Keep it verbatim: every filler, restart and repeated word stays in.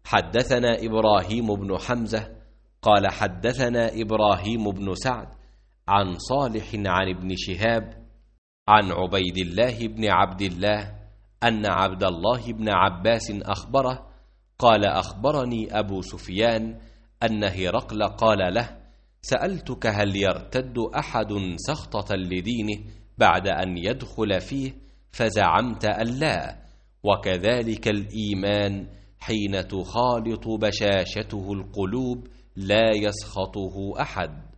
حدثنا إبراهيم بن حمزة قال حدثنا إبراهيم بن سعد عن صالح عن ابن شهاب عن عبيد الله بن عبد الله أن عبد الله بن عباس أخبره قال أخبرني أبو سفيان أن هرقل قال له: سألتك هل يرتد أحد سخطة لدينه بعد أن يدخل فيه، فزعمت أن لا، وكذلك الإيمان حين تخالط بشاشته القلوب لا يسخطه أحد.